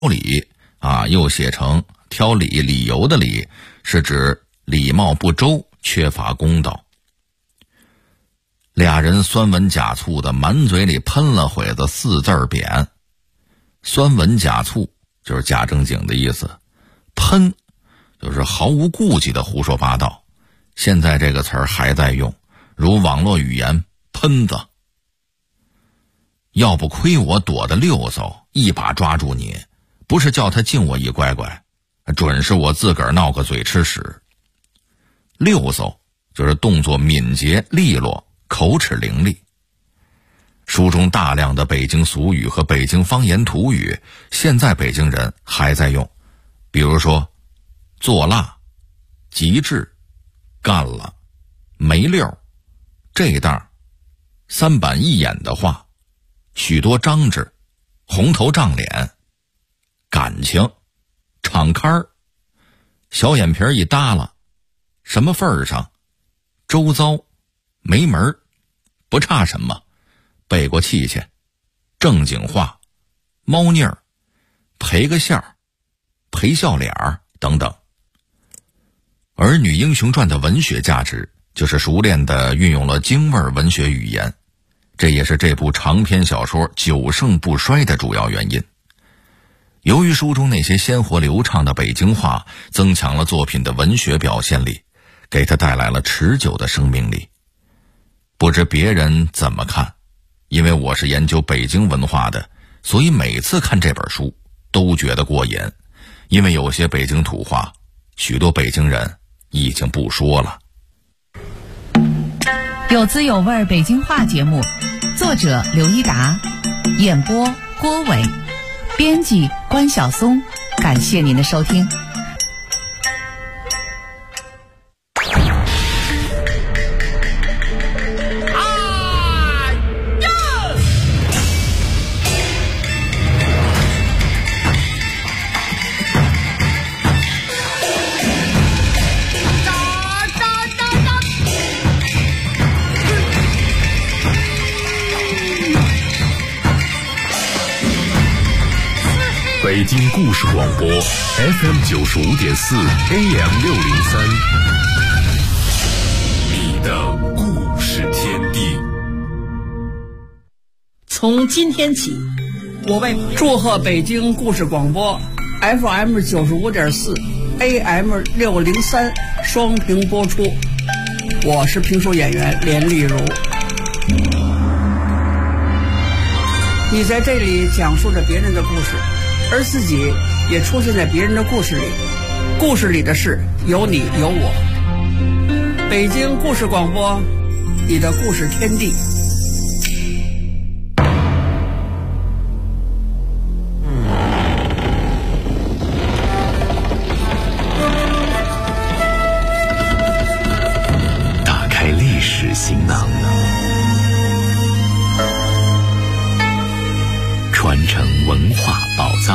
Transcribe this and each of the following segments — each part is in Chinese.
理啊，又写成挑理由的理，是指礼貌不周，缺乏公道。俩人酸文假醋的满嘴里喷了会子4字匾。酸文假醋就是假正经的意思，喷就是毫无顾忌的胡说八道。现在这个词儿还在用，如网络语言喷子。要不亏我躲得溜嗖，一把抓住你，不是叫他敬我一乖乖，准是我自个儿闹个嘴吃屎。溜嗖就是动作敏捷利落，口齿伶俐。书中大量的北京俗语和北京方言土语，现在北京人还在用，比如说做辣、极致、干了、没溜、这档、3板一眼的话、许多张志、红头胀脸、感情、敞开儿、小眼皮一耷拉、什么份儿上、周遭、没门儿、不差什么、背过气去、正经话、猫腻儿、赔个笑儿、赔笑脸儿等等。儿女英雄传的文学价值就是熟练地运用了京味文学语言，这也是这部长篇小说久盛不衰的主要原因。由于书中那些鲜活流畅的北京话增强了作品的文学表现力，给它带来了持久的生命力。不知别人怎么看，因为我是研究北京文化的，所以每次看这本书都觉得过瘾。因为有些北京土话，许多北京人已经不说了。 有滋有味北京话节目，作者刘一达，演播郭伟，编辑关晓松。感谢您的收听。 北京故事广播 FM95.4 AM603， 你的故事天地。 从今天起，我为祝贺北京故事广播 FM95.4 AM603 双屏播出。我是评书演员连丽如。你在这里讲述着别人的故事，而自己也出现在别人的故事里，故事里的事有你有我。北京故事广播，你的故事天地。 打开历史行囊，传承文化宝藏。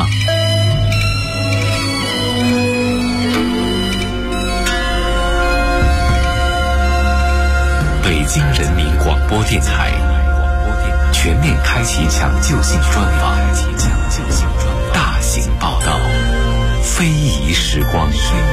北京人民广播电台全面开启抢救性专访，大型报道，非遗时光。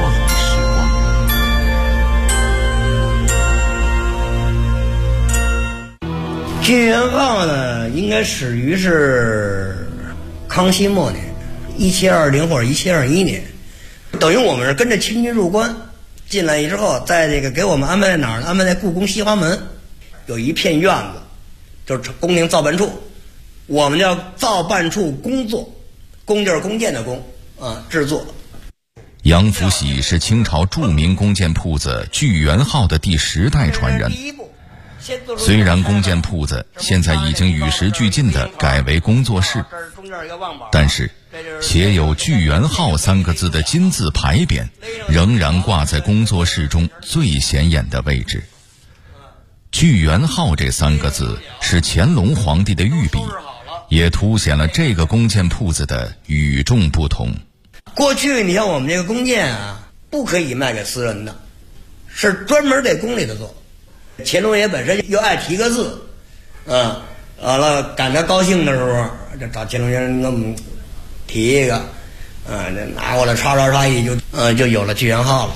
剧元号呢，应该始于是康熙末年，1720或者1721年，等于我们是跟着清军入关进来之后，在这个给我们安排在哪儿呢？安排在故宫西华门，有一片院子，就是宫廷造办处，我们叫造办处工作，工就是弓箭的弓啊，制作。 杨福喜是清朝著名弓箭铺子聚元号的第10代传人。虽然弓箭铺子现在已经与时俱进地改为工作室，但是写有聚元号3个字的金字牌匾仍然挂在工作室中最显眼的位置。聚元号这3个字是乾隆皇帝的御笔，也凸显了这个弓箭铺子的与众不同。 过去你像我们这个弓箭啊，不可以卖给私人的，是专门给宫里的做。乾隆爷本身又爱提个字，完了赶他高兴的时候就找乾隆爷给我们提一个， 拿过来刷一就有了聚源号了。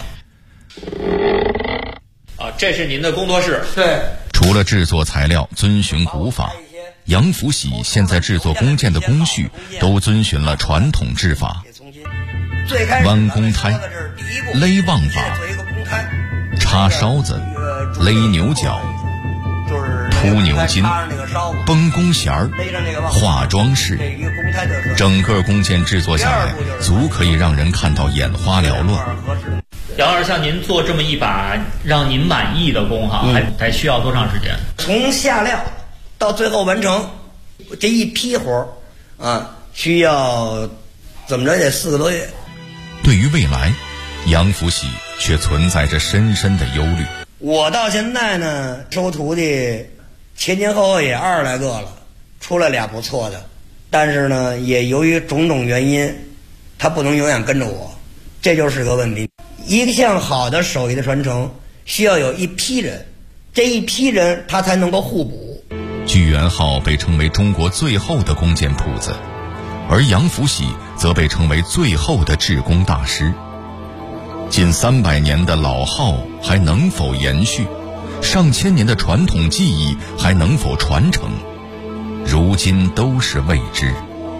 这是您的工作室。 对。 除了制作材料遵循古法，杨福喜现在制作弓箭的工序都遵循了传统制法，弯弓胎、勒望法、插烧子、勒牛角、铺牛筋、绷弓弦儿、画装饰，整个弓箭制作下来，足可以让人看到眼花缭乱。 杨老师，像您做这么一把让您满意的弓还需要多长时间？ 从下料到最后完成这一批活需要怎么着也4个多月。 对于未来，杨福喜却存在着深深的忧虑。 我到现在呢，收徒弟前后也20来个了，出来俩不错的，但是呢，也由于种种原因，他不能永远跟着我，这就是个问题。一项好的手艺的传承，需要有一批人，这一批人他才能够互补。 聚源号被称为中国最后的弓箭谱子，而杨福喜则被称为最后的制弓大师。近300年的老号还能否延续？上千年的传统技艺还能否传承？如今都是未知。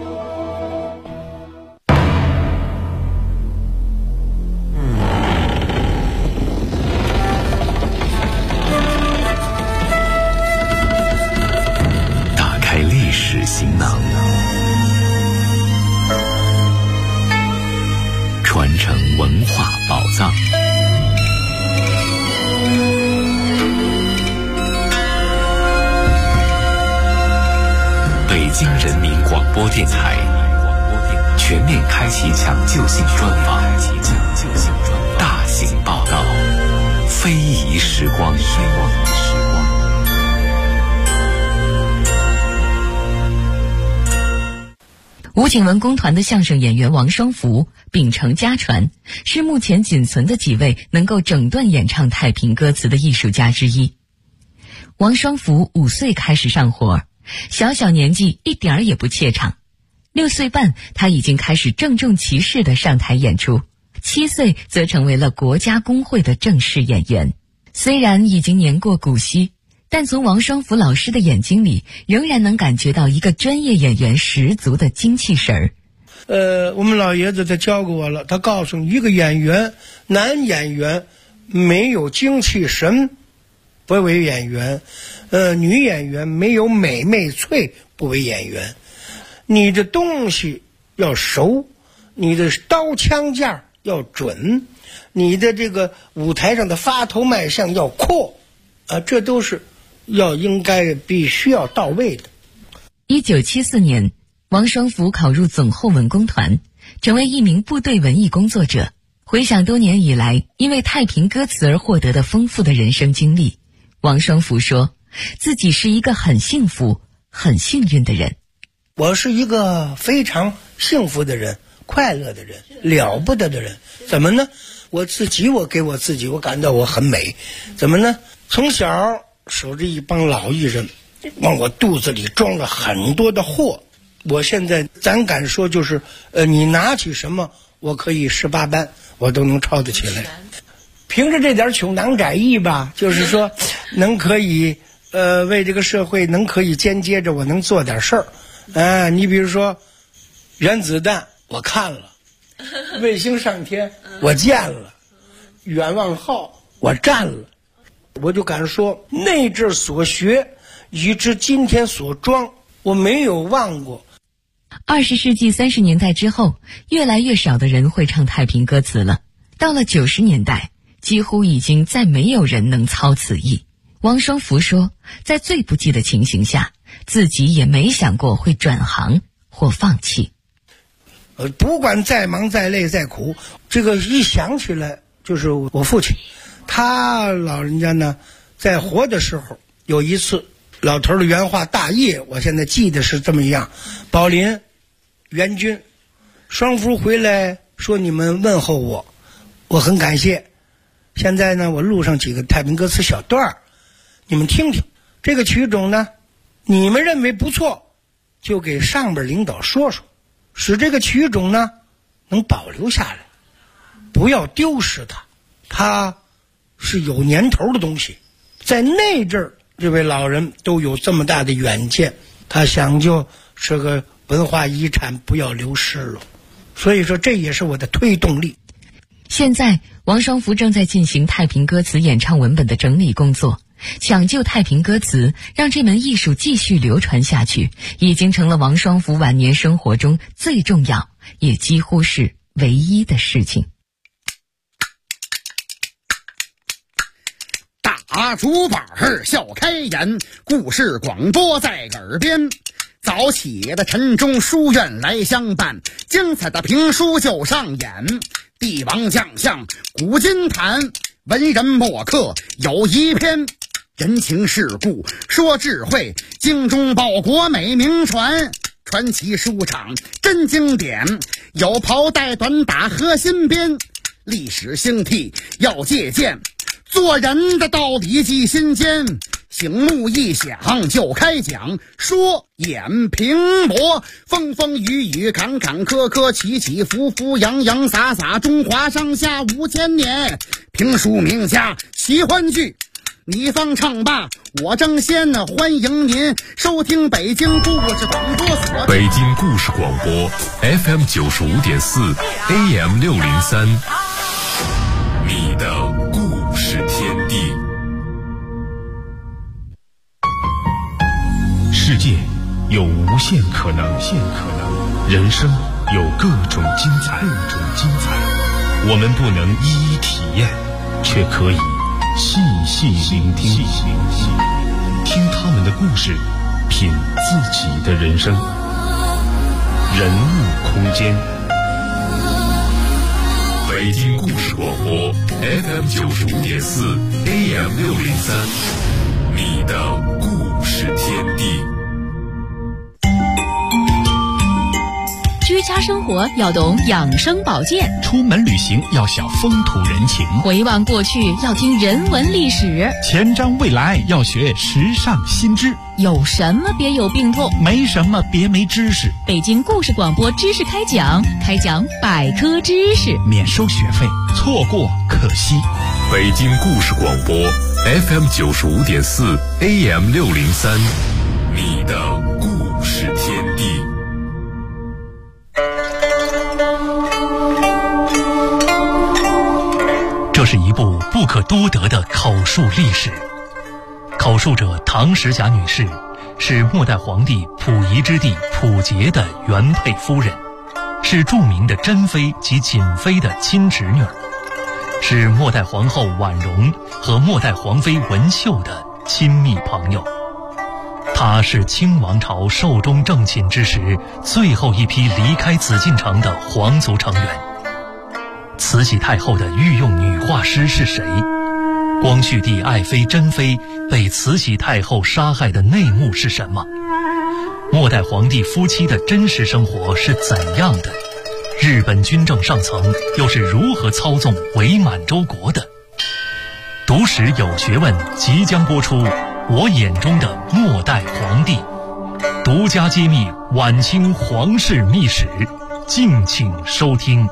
打开历史行囊，传承文化宝藏。北京人民广播电台全面开启抢救性专访，大型报道，非遗时光。 吴景文工团的相声演员王双福秉承家传，是目前仅存的几位能够整段演唱太平歌词的艺术家之一。王双福5岁开始上活，小年纪一点儿也不怯场。6岁半，他已经开始郑重其事地上台演出。7岁则成为了国家工会的正式演员。虽然已经年过古稀，但从王双福老师的眼睛里，仍然能感觉到一个专业演员十足的精气神儿。 我们老爷子他教过我了，他告诉一个演员，男演员没有精气神不为演员，女演员没有美媚脆不为演员。你的东西要熟，你的刀枪架要准，你的这个舞台上的发头卖相要阔，这都是应该必须要到位的。 1974年，王双福考入总后文工团，成为一名部队文艺工作者。回想多年以来因为太平歌词而获得的丰富的人生经历，王双福说自己是一个很幸福很幸运的人。 我是一个非常幸福的人，快乐的人，了不得的人。怎么呢？我给我自己我感到我很美。怎么呢？从小守着一帮老艺人，往我肚子里装了很多的货。我现在咱敢说就是你拿起什么我可以18般我都能抄得起来。凭着这点穷囊窄意吧，就是说能可以为这个社会能可以间接着我能做点事儿。你比如说原子弹我看了，卫星上天我见了，远望号我站了，我就敢说内志所学以至今天所装我没有忘过。 20世纪30年代之后，越来越少的人会唱太平歌词了。到了90年代，几乎已经再没有人能操此艺。王双福说，在最不济的情形下，自己也没想过会转行或放弃。 不管再忙再累再苦，这个一想起来就是我父亲，他老人家呢在活的时候有一次老头的原话大业，我现在记得是这么样：宝林、袁军、双福回来说你们问候我，我很感谢。现在呢，我录上几个太平歌词小段儿，你们听听。这个曲种呢，你们认为不错，就给上边领导说说，使这个曲种呢能保留下来，不要丢失它。它是有年头的东西，在那阵儿，这位老人都有这么大的远见，他想就是个文化遗产，不要流失了。所以说，这也是我的推动力。 现在，王双福正在进行太平歌词演唱文本的整理工作，抢救太平歌词，让这门艺术继续流传下去，已经成了王双福晚年生活中最重要，也几乎是唯一的事情。 大竹板笑开颜，故事广播在耳边。早起的晨钟书院来相伴，精彩的评书就上演。帝王将相古今谈，文人墨客有一篇。人情世故说智慧，精忠报国美名传。传奇书场真经典，有袍带短打和新编。历史兴替要借鉴，做人的道理记心间。醒目一响就开讲，说演评驳，风风雨雨坎坎坷坷，起起伏伏洋洋洒洒，中华上下5000年。评书名家奇欢剧，你方唱罢我争先，欢迎您收听北京故事广播所。 北京故事广播 FM 95.4 AM 603，你的故事天地。 世界有无限可能，人生有各种精彩。我们不能一一体验，却可以细细聆听，听他们的故事，品自己的人生。人物空间， 北京故事广播 FM 95.4 AM 603，你的故事天地。 居家生活要懂养生保健， 出门旅行要晓风土人情， 回望过去要听人文历史， 前瞻未来要学时尚新知。 有什么别有病痛， 没什么别没知识。 北京故事广播知识开讲百科知识， 免收学费，错过可惜。 北京故事广播 FM 95.4 AM 603，你的故事天地。 这是一部不可多得的口述历史。口述者唐时霞女士是末代皇帝溥仪之弟溥杰的原配夫人，是著名的珍妃及瑾妃的亲侄女，是末代皇后婉容和末代皇妃文秀的亲密朋友。她是清王朝寿终正寝之时最后一批离开紫禁城的皇族成员。慈禧太后的御用女画师是谁？光绪帝爱妃珍妃被慈禧太后杀害的内幕是什么？末代皇帝夫妻的真实生活是怎样的？日本军政上层又是如何操纵伪满洲国的？读史有学问即将播出，我眼中的末代皇帝，独家揭秘晚清皇室秘史，敬请收听。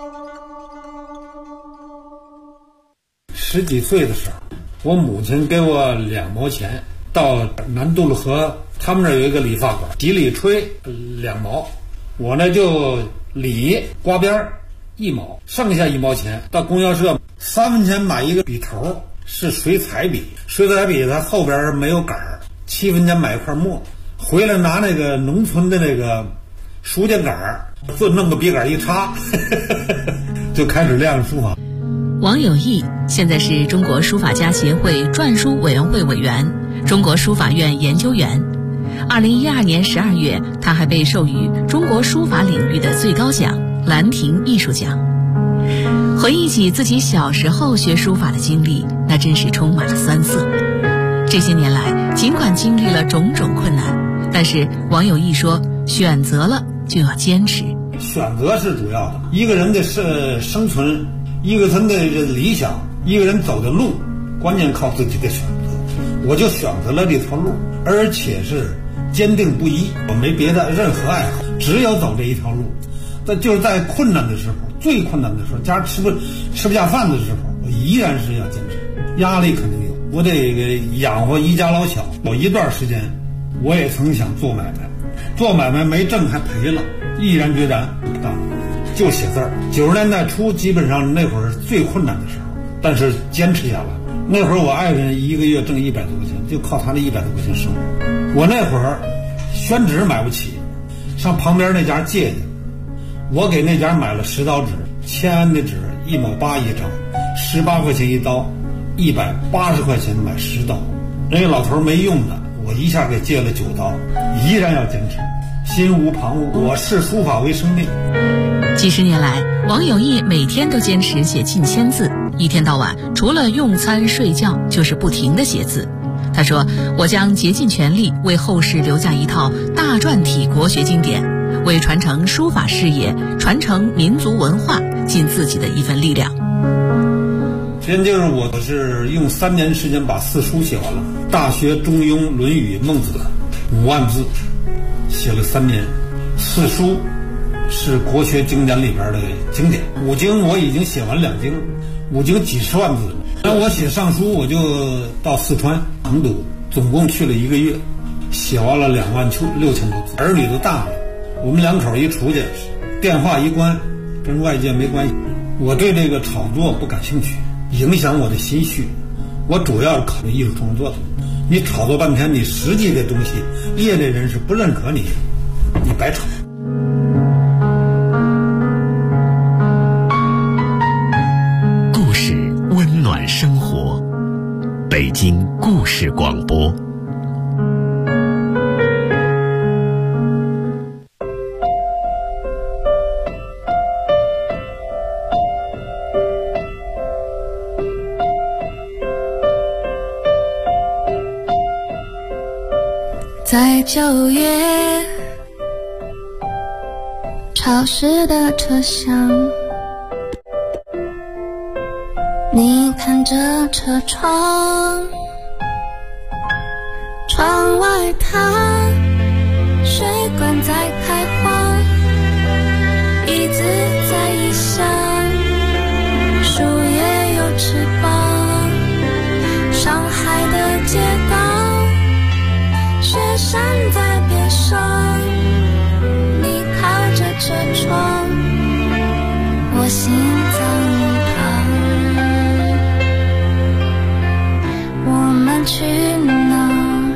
10几岁的时候，我母亲给我2毛钱，到南渡了河，他们那儿有一个理发馆，洗理吹2毛，我呢就理刮边1毛，剩下1毛钱到供销社3分钱买一个笔头，是水彩笔，水彩笔它后边没有杆儿，7分钱买一块墨，回来拿那个农村的那个书架杆儿，就弄个笔杆一插就开始练书法。 王有义现在是中国书法家协会篆书委员会委员，中国书法院研究员。2012年12月，他还被授予中国书法领域的最高奖兰亭艺术奖。回忆起自己小时候学书法的经历，那真是充满了酸涩。这些年来，尽管经历了种种困难，但是王有义说，选择了就要坚持。 选择是主要的，一个人的生存，一个人的理想，一个人走的路，关键靠自己的选择。我就选择了这条路，而且是坚定不移，我没别的任何爱好，只有走这一条路。 就是在困难的时候，最困难的时候，家吃不下饭的时候，我依然是要坚持。压力肯定有，我得养活一家老小。有一段时间，我也曾想做买卖，做买卖没挣还赔了，毅然决然不干了，就写字儿。90年代初，基本上那会儿是最困难的时候，但是坚持下来。那会儿我爱人一个月挣100多块钱，就靠他的100多块钱生活。我那会儿宣纸买不起，上旁边那家借去，我给那家买了10刀纸，签安的纸1毛8一张，18块钱一刀，180块钱买10刀。那个老头没用的，我一下给借了9刀，依然要坚持，心无旁骛。我视书法为生命。 几十年来，王有义每天都坚持写近1000字，一天到晚除了用餐睡觉就是不停地写字。他说：“我将竭尽全力为后世留下一套大篆体国学经典，为传承书法事业、传承民族文化尽自己的一份力量。” 实际就是我是用3年时间把4书写完了，《大学》《中庸》《论语》《孟子》5万字，写了3年。4书是国学经典里边的经典，5经我已经写完2经，5经几十万字。那我写上书，我就到四川成都，总共去了1个月，写完了26000多字。儿女都大了，我们2口一出去，电话一关，跟外界没关系。我对这个炒作不感兴趣，影响我的心绪。我主要是考虑艺术创作的。你炒作半天，你实际的东西，业内人士不认可你，你白炒。 故事温暖生活，北京故事广播。 在9月潮湿的车厢，你看着车窗，窗外它水管在开花，椅子在异乡，树叶有翅膀，上海的街道，雪山在边上，你靠着车窗，我心脏旁，我们去哪？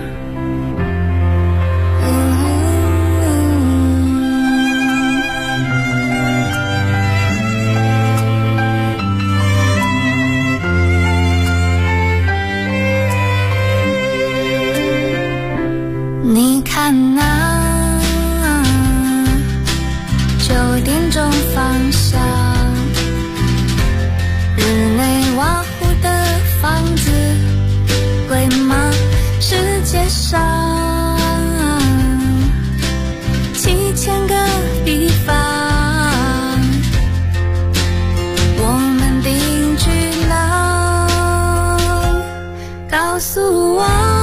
你看那9点钟方向，日内瓦湖的房子贵吗？世界上7000个地方，我们定居哪？告诉我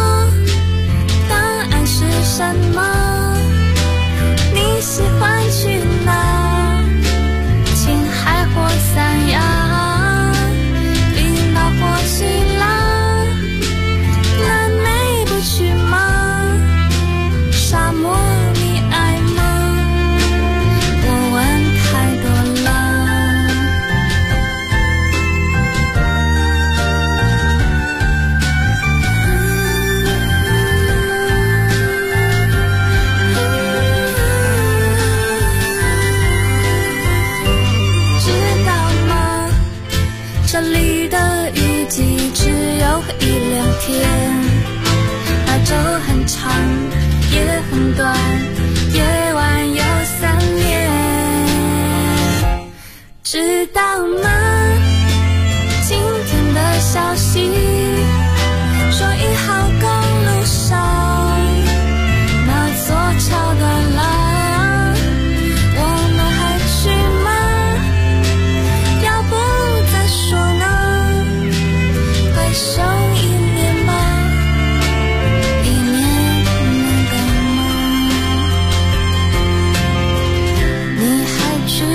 什么？你喜欢去哪？青海或三亚，冰岛或希腊，南美不去吗？沙漠你爱吗？我问太多了。这里的雨季只有1-2天，白昼很长，夜很短，夜晚有3年，知道吗？今天的消息说1号公路上那座桥断了。剩1年吧，1年能够吗？你还去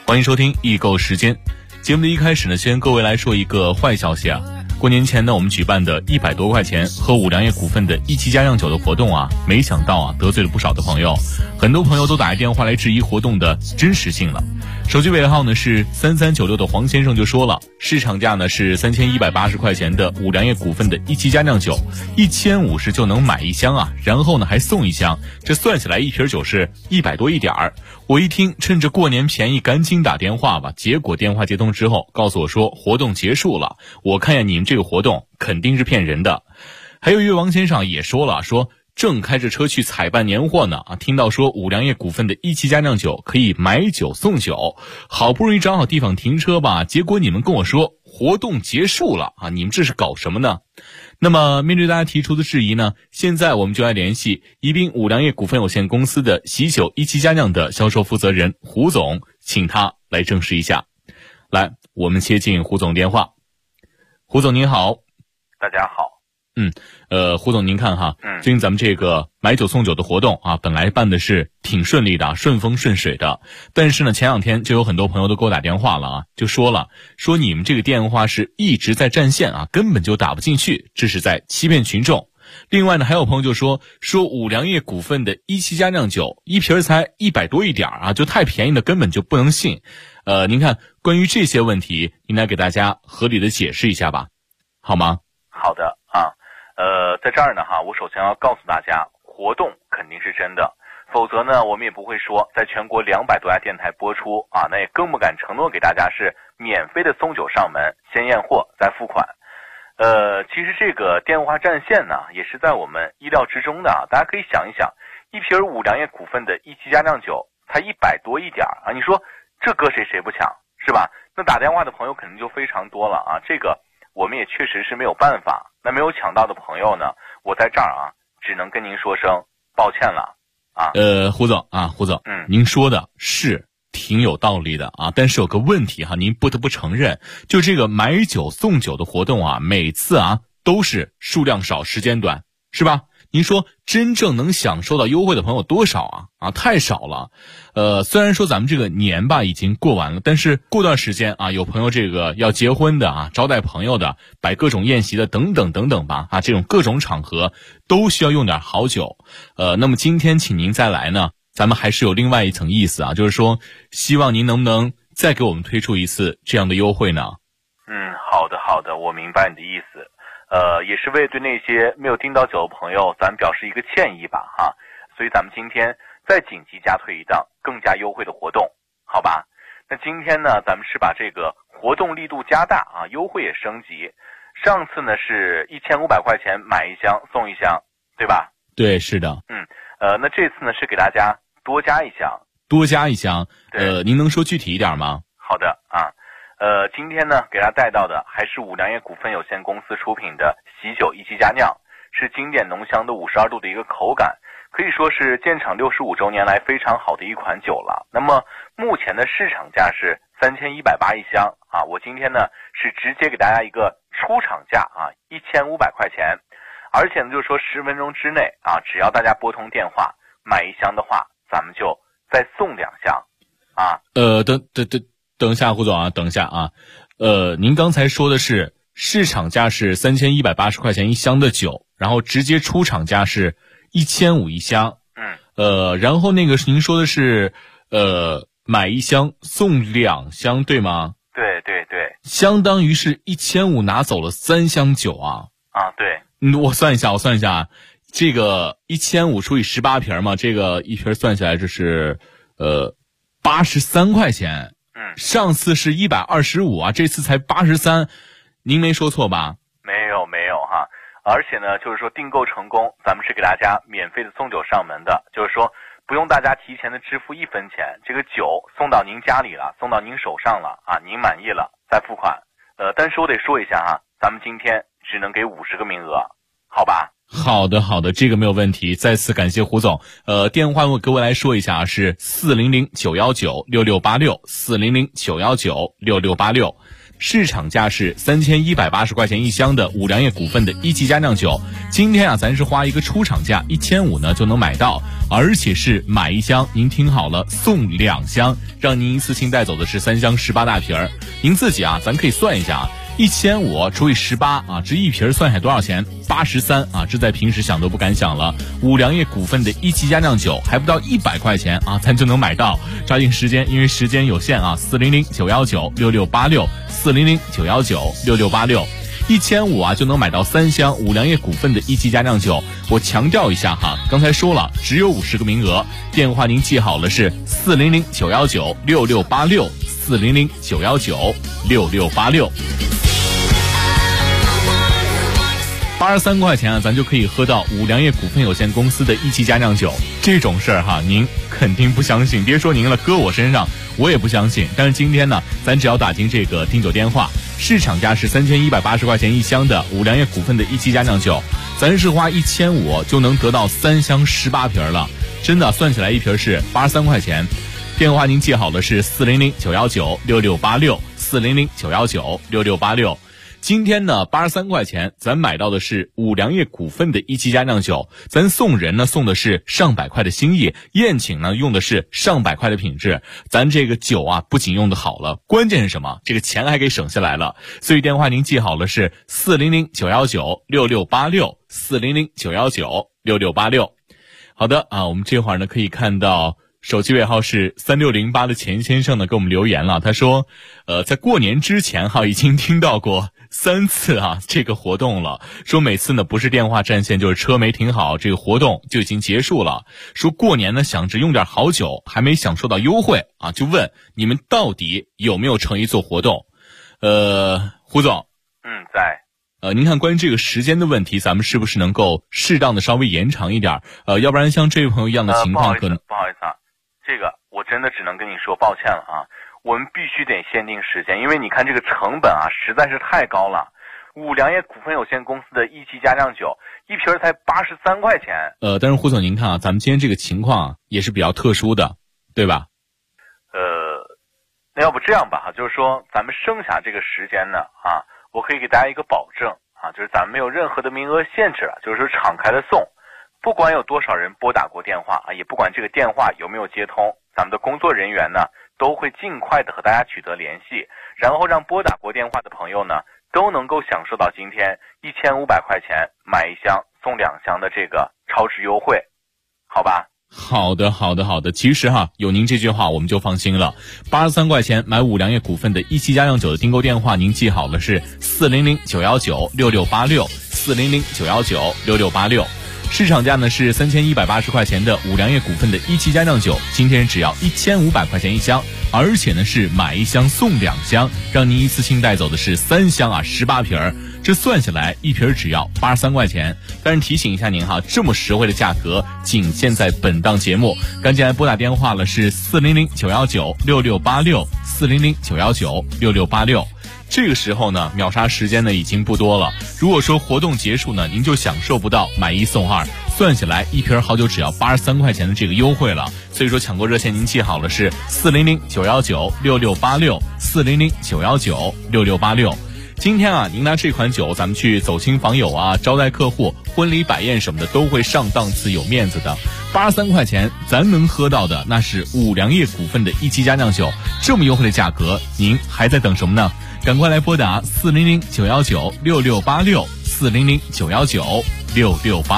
欢迎收听易购时间。节目的一开始呢，先各位来说一个坏消息啊。过年前呢，我们举办的100多块钱喝五粮液股份的一期佳酿酒的活动啊，没想到啊得罪了不少的朋友，很多朋友都打来电话来质疑活动的真实性了。手机尾号呢是3396的黄先生就说了，市场价呢是3180块钱的五粮液股份的一期佳酿酒，1050就能买一箱啊，然后呢还送一箱，这算起来一瓶酒是100多一点儿。我一听，趁着过年便宜，赶紧打电话吧。结果电话接通之后，告诉我说活动结束了。我看见你们这个活动肯定是骗人的。还有一位王先生也说了，说正开着车去采办年货呢啊，听到说五粮液股份的一期佳酿酒可以买酒送酒，好不容易找好地方停车吧，结果你们跟我说活动结束了啊，你们这是搞什么呢？那么面对大家提出的质疑呢，现在我们就来联系宜宾五粮液股份有限公司的喜酒一期佳酿的销售负责人胡总，请他来证实一下。来，我们接进胡总电话。胡总您好。 大家好。 胡总您看哈，最近咱们这个买酒送酒的活动啊，本来办的是挺顺利的，顺风顺水的，但是呢前两天就有很多朋友都给我打电话了啊，就说你们这个电话是一直在占线啊，根本就打不进去，这是在欺骗群众。另外呢还有朋友就说五粮液股份的一期佳酿酒一瓶才100多一点啊，就太便宜了，根本就不能信。您看关于这些问题，您来给大家合理的解释一下吧，好吗？ 好的啊。在这儿呢我首先要告诉大家，活动肯定是真的，否则呢我们也不会说在全国200多家电台播出啊，那也更不敢承诺给大家是免费的送酒上门，先验货再付款。其实这个电话占线呢也是在我们意料之中的啊，大家可以想一想，一瓶五粮液股份的一期佳酿酒才100多一点啊，你说这搁谁不抢是吧？那打电话的朋友肯定就非常多了啊，这个我们也确实是没有办法。那没有抢到的朋友呢，我在这儿只能跟您说声抱歉了啊。 胡总，您说的是挺有道理的啊，但是有个问题您不得不承认，就这个买酒送酒的活动每次都是数量少时间短，是吧？您说真正能享受到优惠的朋友多少啊？太少了。虽然说咱们这个年吧已经过完了，但是过段时间有朋友这个要结婚的招待朋友的，摆各种宴席的等等等等吧这种各种场合都需要用点好酒。那么今天请您再来呢，咱们还是有另外一层意思就是说希望您能不能再给我们推出一次这样的优惠呢？ 好的，我明白你的意思。也是为对那些没有订到酒的朋友咱们表示一个歉意吧所以咱们今天再紧急加推一档更加优惠的活动，好吧？那今天呢咱们是把这个活动力度加大优惠也升级。上次呢是1500块钱买一箱送一箱，对吧？ 对，是的。 那这次呢是给大家多加一箱。 您能说具体一点吗？ 好的今天呢给大家带到的还是五粮液股份有限公司出品的喜酒一期佳酿，是经典浓香的52度的一个口感，可以说是建厂65周年来非常好的一款酒了。那么目前的市场价是3180一箱我今天呢是直接给大家一个出厂价1500块钱，而且呢就是说10分钟之内只要大家拨通电话买一箱的话，咱们就再送2箱等一下，胡总等一下您刚才说的是市场价是3180块钱一箱的酒，然后直接出厂价是1500一箱。然后那个您说的是买一箱送2箱，对吗？ 对， 相当于是1500拿走了3箱酒对。 我算一下，这个1500除以18瓶嘛，这个一瓶算下来就是83块钱。上次是125这次才83，您没说错吧？ 没有而且呢就是说订购成功咱们是给大家免费的送酒上门的，就是说不用大家提前的支付1分钱，这个酒送到您家里了，送到您手上了您满意了再付款。但是我得说一下咱们今天只能给50个名额，好吧？ 好的，这个没有问题。再次感谢胡总。电话给我来说一下是400-919-6686，400-919-6686。 市场价是3180块钱一箱的五粮液股份的一级佳酿酒，今天啊咱是花一个出厂价1500呢就能买到，而且是买一箱，您听好了，送2箱，让您一次性带走的是3箱18大瓶儿。您自己啊咱可以算一下啊，1500除以18啊，这一瓶算下来多少钱？83啊，这在平时想都不敢想了。五粮液股份的一级佳酿酒还不到100块钱啊，咱就能买到。抓紧时间，因为时间有限啊，400-919-6686，400-919-6686，1500啊就能买到3箱五粮液股份的一级佳酿酒。我强调一下哈，刚才说了只有50个名额，电话您记好了是400-919-6686，400-919-6686。83块钱啊，咱就可以喝到五粮液股份有限公司的一级佳酿酒。这种事儿哈，您肯定不相信，别说您了，搁我身上我也不相信。但是今天呢，咱只要打进这个订酒电话，市场价是3180块钱一箱的五粮液股份的一级佳酿酒，咱是花1500就能得到3箱18瓶了，真的算起来一瓶是83块钱。电话您记好了是400-919-6686，400-919-6686。今天呢83块钱咱买到的是五粮液股份的一级佳酿酒，咱送人呢送的是上百块的心意，宴请呢用的是上百块的品质，咱这个酒啊不仅用的好了，关键是什么？这个钱还给省下来了。所以电话您记好了是400-919-6686，400-919-6686。好的啊，我们这会儿呢可以看到手机尾号是3608的钱先生呢给我们留言了，他说在过年之前哈已经听到过3次啊这个活动了，说每次呢不是电话占线就是车没停好，这个活动就已经结束了。说过年呢想着用点好酒，还没享受到优惠啊，就问你们到底有没有诚意做活动？胡总， 在。 您看关于这个时间的问题，咱们是不是能够适当的稍微延长一点？要不然像这位朋友一样的情况可能不好意思啊，这个我真的只能跟你说抱歉了啊，我们必须得限定时间，因为你看这个成本啊实在是太高了。五粮液股份有限公司的一级佳酿酒一瓶才83块钱。 但是胡总您看啊，咱们今天这个情况也是比较特殊的，对吧？ 那要不这样吧，就是说咱们剩下这个时间呢啊，我可以给大家一个保证啊，就是咱们没有任何的名额限制了，就是说敞开的送，不管有多少人拨打过电话啊，也不管这个电话有没有接通，咱们的工作人员呢都会尽快的和大家取得联系，然后让拨打过电话的朋友呢都能够享受到今天1500块钱买1箱送2箱的这个超值优惠，好吧？ 好的。其实哈，有您这句话我们就放心了。83块钱买五粮液股份的一级佳酿酒的订购电话，您记好了是400-919-6686，400-919-6686。市场价呢是3180块钱的五粮液股份的一级佳酿酒，今天只要1500块钱一箱，而且呢是买1箱送2箱，让您一次性带走的是3箱啊18瓶儿。这算下来一瓶只要83块钱，但是提醒一下您哈，这么实惠的价格仅限在本档节目，赶紧来拨打电话了，是400-919-6686，400-919-6686。这个时候呢，秒杀时间呢已经不多了。如果说活动结束呢，您就享受不到买1送2，算起来一瓶好酒只要83块钱的这个优惠了。所以说抢购热线您记好了是400-919-6686，400-919-6686。今天啊，您拿这款酒，咱们去走亲访友啊，招待客户、婚礼摆宴什么的，都会上档次、有面子的。83块钱，咱能喝到的那是五粮液股份的一级佳酿酒，这么优惠的价格，您还在等什么呢？赶快来拨打400-919-6686，400-919-6686。